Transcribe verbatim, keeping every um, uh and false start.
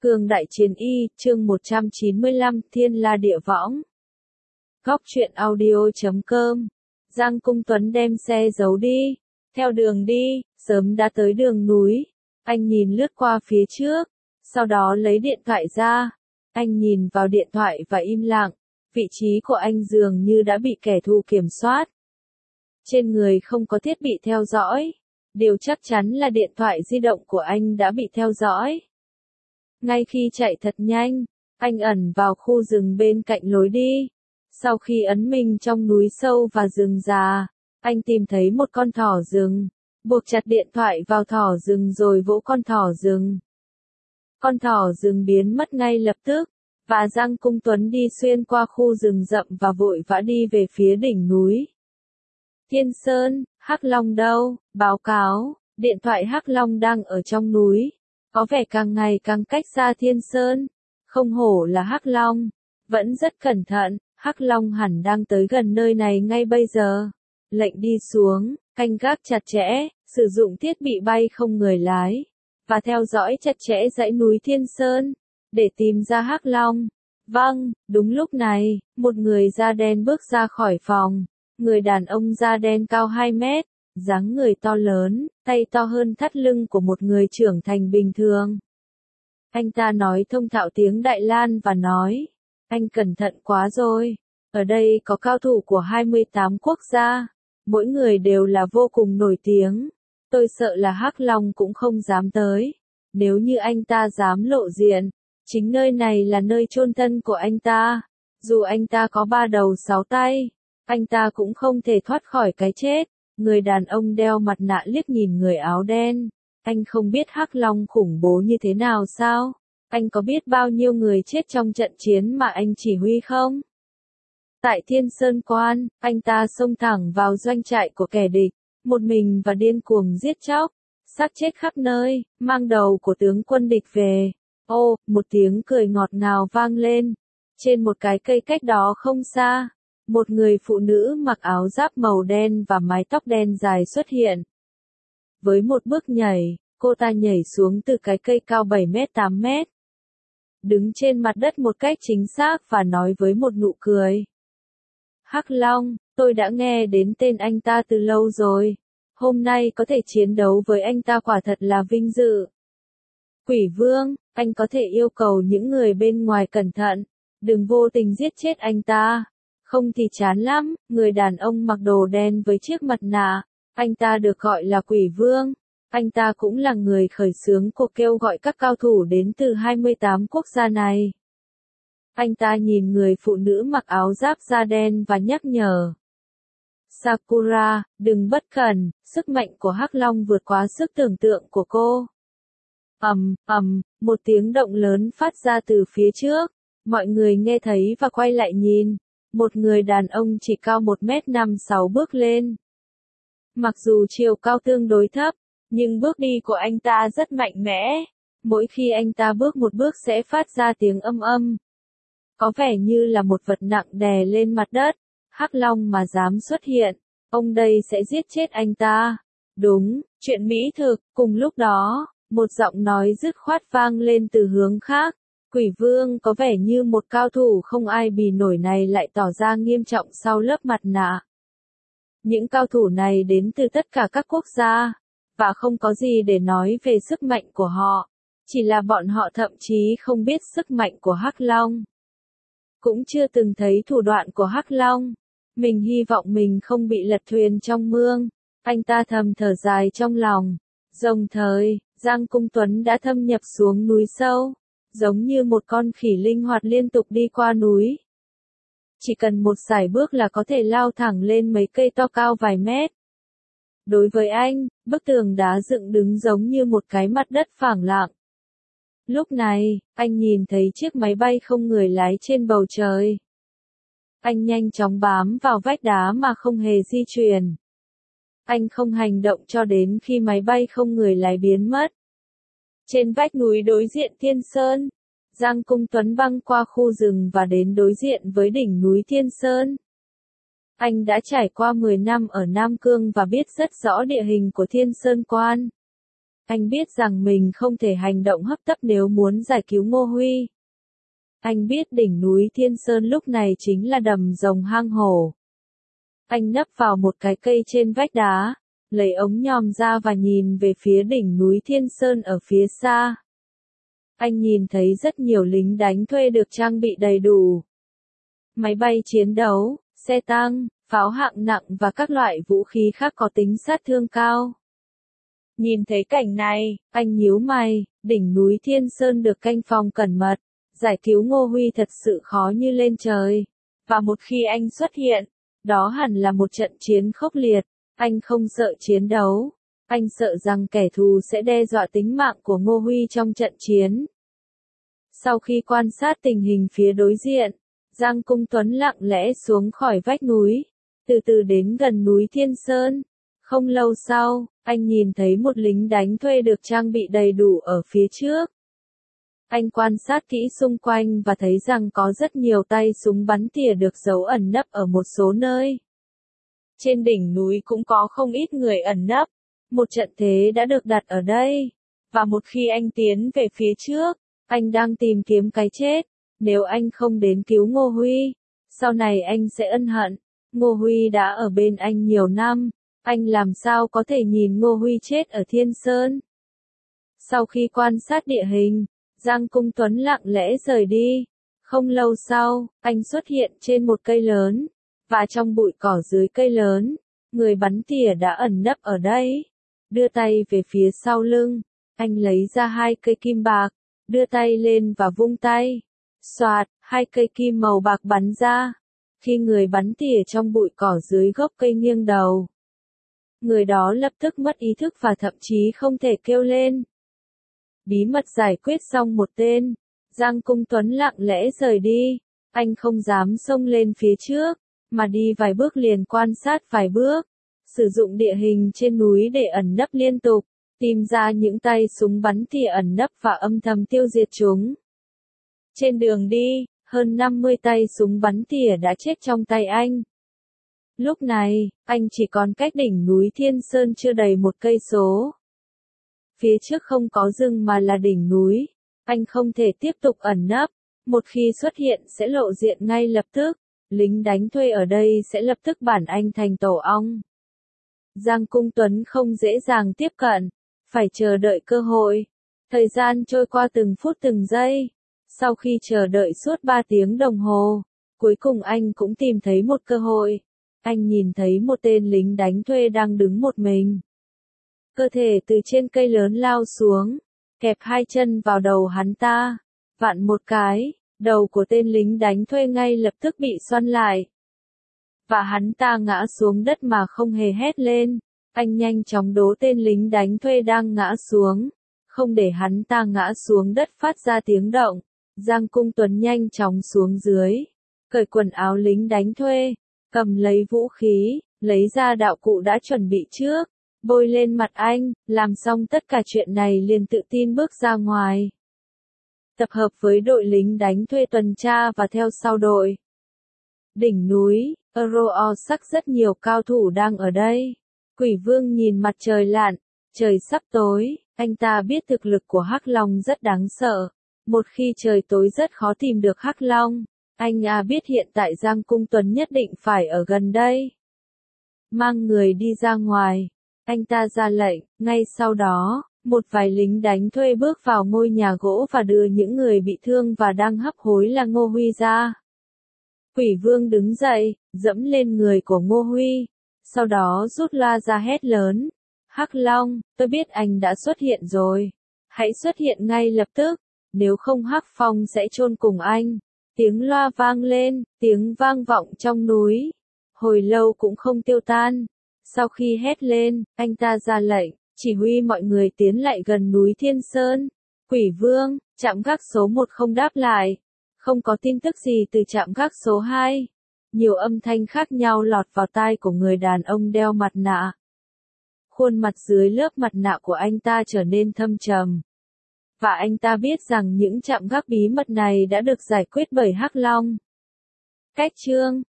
Cương Đại Chiến Y, chương một trăm chín mươi lăm, Thiên La Địa Võng. Góc truyện audio chấm com. Giang Cung Tuấn đem xe giấu đi. Theo đường đi, sớm đã tới đường núi. Anh nhìn lướt qua phía trước, sau đó lấy điện thoại ra. Anh nhìn vào điện thoại và im lặng. Vị trí của anh dường như đã bị kẻ thù kiểm soát. Trên người không có thiết bị theo dõi. Điều chắc chắn là điện thoại di động của anh đã bị theo dõi. Ngay khi chạy thật nhanh, anh ẩn vào khu rừng bên cạnh lối đi. Sau khi ấn mình trong núi sâu và rừng già, anh tìm thấy một con thỏ rừng, buộc chặt điện thoại vào thỏ rừng rồi vỗ con thỏ rừng. Con thỏ rừng biến mất ngay lập tức, và Giang Cung Tuấn đi xuyên qua khu rừng rậm và vội vã đi về phía đỉnh núi. Thiên Sơn, Hắc Long đâu? Báo cáo, điện thoại Hắc Long đang ở trong núi. Có vẻ càng ngày càng cách xa Thiên Sơn. Không hổ là Hắc Long. Vẫn rất cẩn thận, Hắc Long hẳn đang tới gần nơi này ngay bây giờ. Lệnh đi xuống, canh gác chặt chẽ, sử dụng thiết bị bay không người lái. Và theo dõi chặt chẽ dãy núi Thiên Sơn, để tìm ra Hắc Long. Vâng, đúng lúc này, một người da đen bước ra khỏi phòng. Người đàn ông da đen cao hai mét. Dáng người to lớn, tay to hơn thắt lưng của một người trưởng thành bình thường. Anh ta nói thông thạo tiếng Đại Lan và nói, anh cẩn thận quá rồi, ở đây có cao thủ của hai mươi tám quốc gia, mỗi người đều là vô cùng nổi tiếng, tôi sợ là Hắc Long cũng không dám tới, nếu như anh ta dám lộ diện, chính nơi này là nơi chôn thân của anh ta, dù anh ta có ba đầu sáu tay, anh ta cũng không thể thoát khỏi cái chết. Người đàn ông đeo mặt nạ liếc nhìn người áo đen. Anh không biết Hắc Long khủng bố như thế nào sao? Anh có biết bao nhiêu người chết trong trận chiến mà anh chỉ huy không? Tại Thiên Sơn Quan, anh ta xông thẳng vào doanh trại của kẻ địch, một mình và điên cuồng giết chóc, xác chết khắp nơi, mang đầu của tướng quân địch về. Ô, một tiếng cười ngọt ngào vang lên. Trên một cái cây cách đó không xa. Một người phụ nữ mặc áo giáp màu đen và mái tóc đen dài xuất hiện. Với một bước nhảy, cô ta nhảy xuống từ cái cây cao bảy mét tám mét. Đứng trên mặt đất một cách chính xác và nói với một nụ cười. Hắc Long, tôi đã nghe đến tên anh ta từ lâu rồi. Hôm nay có thể chiến đấu với anh ta quả thật là vinh dự. Quỷ Vương, anh có thể yêu cầu những người bên ngoài cẩn thận, đừng vô tình giết chết anh ta. Không thì chán lắm, người đàn ông mặc đồ đen với chiếc mặt nạ, anh ta được gọi là Quỷ Vương, anh ta cũng là người khởi xướng cuộc kêu gọi các cao thủ đến từ hai mươi tám quốc gia này. Anh ta nhìn người phụ nữ mặc áo giáp da đen và nhắc nhở. Sakura, đừng bất cẩn, sức mạnh của Hắc Long vượt quá sức tưởng tượng của cô. Ầm, ầm, một tiếng động lớn phát ra từ phía trước, mọi người nghe thấy và quay lại nhìn. Một người đàn ông chỉ cao một mét năm sáu bước lên. Mặc dù chiều cao tương đối thấp, nhưng bước đi của anh ta rất mạnh mẽ. Mỗi khi anh ta bước một bước sẽ phát ra tiếng âm âm. Có vẻ như là một vật nặng đè lên mặt đất. Hắc Long mà dám xuất hiện, ông đây sẽ giết chết anh ta. Đúng, chuyện mỹ thực. Cùng lúc đó, một giọng nói dứt khoát vang lên từ hướng khác. Quỷ Vương có vẻ như một cao thủ không ai bì nổi này lại tỏ ra nghiêm trọng sau lớp mặt nạ. Những cao thủ này đến từ tất cả các quốc gia, và không có gì để nói về sức mạnh của họ, chỉ là bọn họ thậm chí không biết sức mạnh của Hắc Long. Cũng chưa từng thấy thủ đoạn của Hắc Long. Mình hy vọng mình không bị lật thuyền trong mương. Anh ta thầm thở dài trong lòng. Đồng thời, Giang Cung Tuấn đã thâm nhập xuống núi sâu. Giống như một con khỉ linh hoạt liên tục đi qua núi. Chỉ cần một sải bước là có thể lao thẳng lên mấy cây to cao vài mét. Đối với anh, bức tường đá dựng đứng giống như một cái mặt đất phẳng lặng. Lúc này, anh nhìn thấy chiếc máy bay không người lái trên bầu trời. Anh nhanh chóng bám vào vách đá mà không hề di chuyển. Anh không hành động cho đến khi máy bay không người lái biến mất. Trên vách núi đối diện Thiên Sơn, Giang Cung Tuấn băng qua khu rừng và đến đối diện với đỉnh núi Thiên Sơn. Anh đã trải qua mười năm ở Nam Cương và biết rất rõ địa hình của Thiên Sơn Quan. Anh biết rằng mình không thể hành động hấp tấp nếu muốn giải cứu Ngô Huy. Anh biết đỉnh núi Thiên Sơn lúc này chính là đầm rồng hang hổ. Anh nấp vào một cái cây trên vách đá, lấy ống nhòm ra và nhìn về phía đỉnh núi Thiên Sơn ở phía xa. Anh nhìn thấy rất nhiều lính đánh thuê được trang bị đầy đủ. Máy bay chiến đấu, xe tăng, pháo hạng nặng và các loại vũ khí khác có tính sát thương cao. Nhìn thấy cảnh này, anh nhíu mày, đỉnh núi Thiên Sơn được canh phòng cẩn mật, giải cứu Ngô Huy thật sự khó như lên trời. Và một khi anh xuất hiện, đó hẳn là một trận chiến khốc liệt. Anh không sợ chiến đấu, anh sợ rằng kẻ thù sẽ đe dọa tính mạng của Ngô Huy trong trận chiến. Sau khi quan sát tình hình phía đối diện, Giang Cung Tuấn lặng lẽ xuống khỏi vách núi, từ từ đến gần núi Thiên Sơn. Không lâu sau, anh nhìn thấy một lính đánh thuê được trang bị đầy đủ ở phía trước. Anh quan sát kỹ xung quanh và thấy rằng có rất nhiều tay súng bắn tỉa được giấu ẩn nấp ở một số nơi. Trên đỉnh núi cũng có không ít người ẩn nấp. Một trận thế đã được đặt ở đây. Và một khi anh tiến về phía trước, anh đang tìm kiếm cái chết. Nếu anh không đến cứu Ngô Huy, sau này anh sẽ ân hận. Ngô Huy đã ở bên anh nhiều năm, anh làm sao có thể nhìn Ngô Huy chết ở Thiên Sơn. Sau khi quan sát địa hình, Giang Cung Tuấn lặng lẽ rời đi. Không lâu sau, anh xuất hiện trên một cây lớn, và trong bụi cỏ dưới cây lớn, người bắn tỉa đã ẩn nấp ở đây. Đưa tay về phía sau lưng, anh lấy ra hai cây kim bạc, đưa tay lên và vung tay. Xoạt, hai cây kim màu bạc bắn ra. Khi người bắn tỉa trong bụi cỏ dưới gốc cây nghiêng đầu, người đó lập tức mất ý thức và thậm chí không thể kêu lên. Bí mật giải quyết xong một tên, Giang Cung Tuấn lặng lẽ rời đi. Anh không dám xông lên phía trước, mà đi vài bước liền quan sát vài bước. Sử dụng địa hình trên núi để ẩn nấp liên tục, tìm ra những tay súng bắn tỉa ẩn nấp và âm thầm tiêu diệt chúng. Trên đường đi, hơn năm mươi tay súng bắn tỉa đã chết trong tay anh. Lúc này, anh chỉ còn cách đỉnh núi Thiên Sơn chưa đầy một cây số. Phía trước không có rừng mà là đỉnh núi. Anh không thể tiếp tục ẩn nấp. Một khi xuất hiện sẽ lộ diện ngay lập tức. Lính đánh thuê ở đây sẽ lập tức bản anh thành tổ ong. Giang Cung Tuấn không dễ dàng tiếp cận. Phải chờ đợi cơ hội. Thời gian trôi qua từng phút từng giây. Sau khi chờ đợi suốt ba tiếng đồng hồ, cuối cùng anh cũng tìm thấy một cơ hội. Anh nhìn thấy một tên lính đánh thuê đang đứng một mình. Cơ thể từ trên cây lớn lao xuống, kẹp hai chân vào đầu hắn ta. Vặn một cái, đầu của tên lính đánh thuê ngay lập tức bị xoăn lại. Và hắn ta ngã xuống đất mà không hề hét lên. Anh nhanh chóng đố tên lính đánh thuê đang ngã xuống. Không để hắn ta ngã xuống đất phát ra tiếng động. Giang Cung Tuấn nhanh chóng xuống dưới, cởi quần áo lính đánh thuê, cầm lấy vũ khí, lấy ra đạo cụ đã chuẩn bị trước, bôi lên mặt anh, làm xong tất cả chuyện này liền tự tin bước ra ngoài. Tập hợp với đội lính đánh thuê tuần tra và theo sau đội. Đỉnh núi, Euro sắc rất nhiều cao thủ đang ở đây. Quỷ Vương nhìn mặt trời lặn, trời sắp tối, anh ta biết thực lực của Hắc Long rất đáng sợ. Một khi trời tối rất khó tìm được Hắc Long. Anh à biết hiện tại Giang Cung Tuấn nhất định phải ở gần đây. Mang người đi ra ngoài. Anh ta ra lệnh, ngay sau đó, một vài lính đánh thuê bước vào ngôi nhà gỗ và đưa những người bị thương và đang hấp hối là Ngô Huy ra. Quỷ Vương đứng dậy, dẫm lên người của Ngô Huy. Sau đó rút loa ra hét lớn. Hắc Long, tôi biết anh đã xuất hiện rồi. Hãy xuất hiện ngay lập tức. Nếu không Hắc Phong sẽ chôn cùng anh. Tiếng loa vang lên, tiếng vang vọng trong núi. Hồi lâu cũng không tiêu tan. Sau khi hét lên, anh ta ra lệnh, chỉ huy mọi người tiến lại gần núi Thiên Sơn. Quỷ Vương, trạm gác số một không đáp lại. Không có tin tức gì từ trạm gác số hai. Nhiều âm thanh khác nhau lọt vào tai của người đàn ông đeo mặt nạ. Khuôn mặt dưới lớp mặt nạ của anh ta trở nên thâm trầm. Và anh ta biết rằng những trạm gác bí mật này đã được giải quyết bởi Hắc Long. Cách chương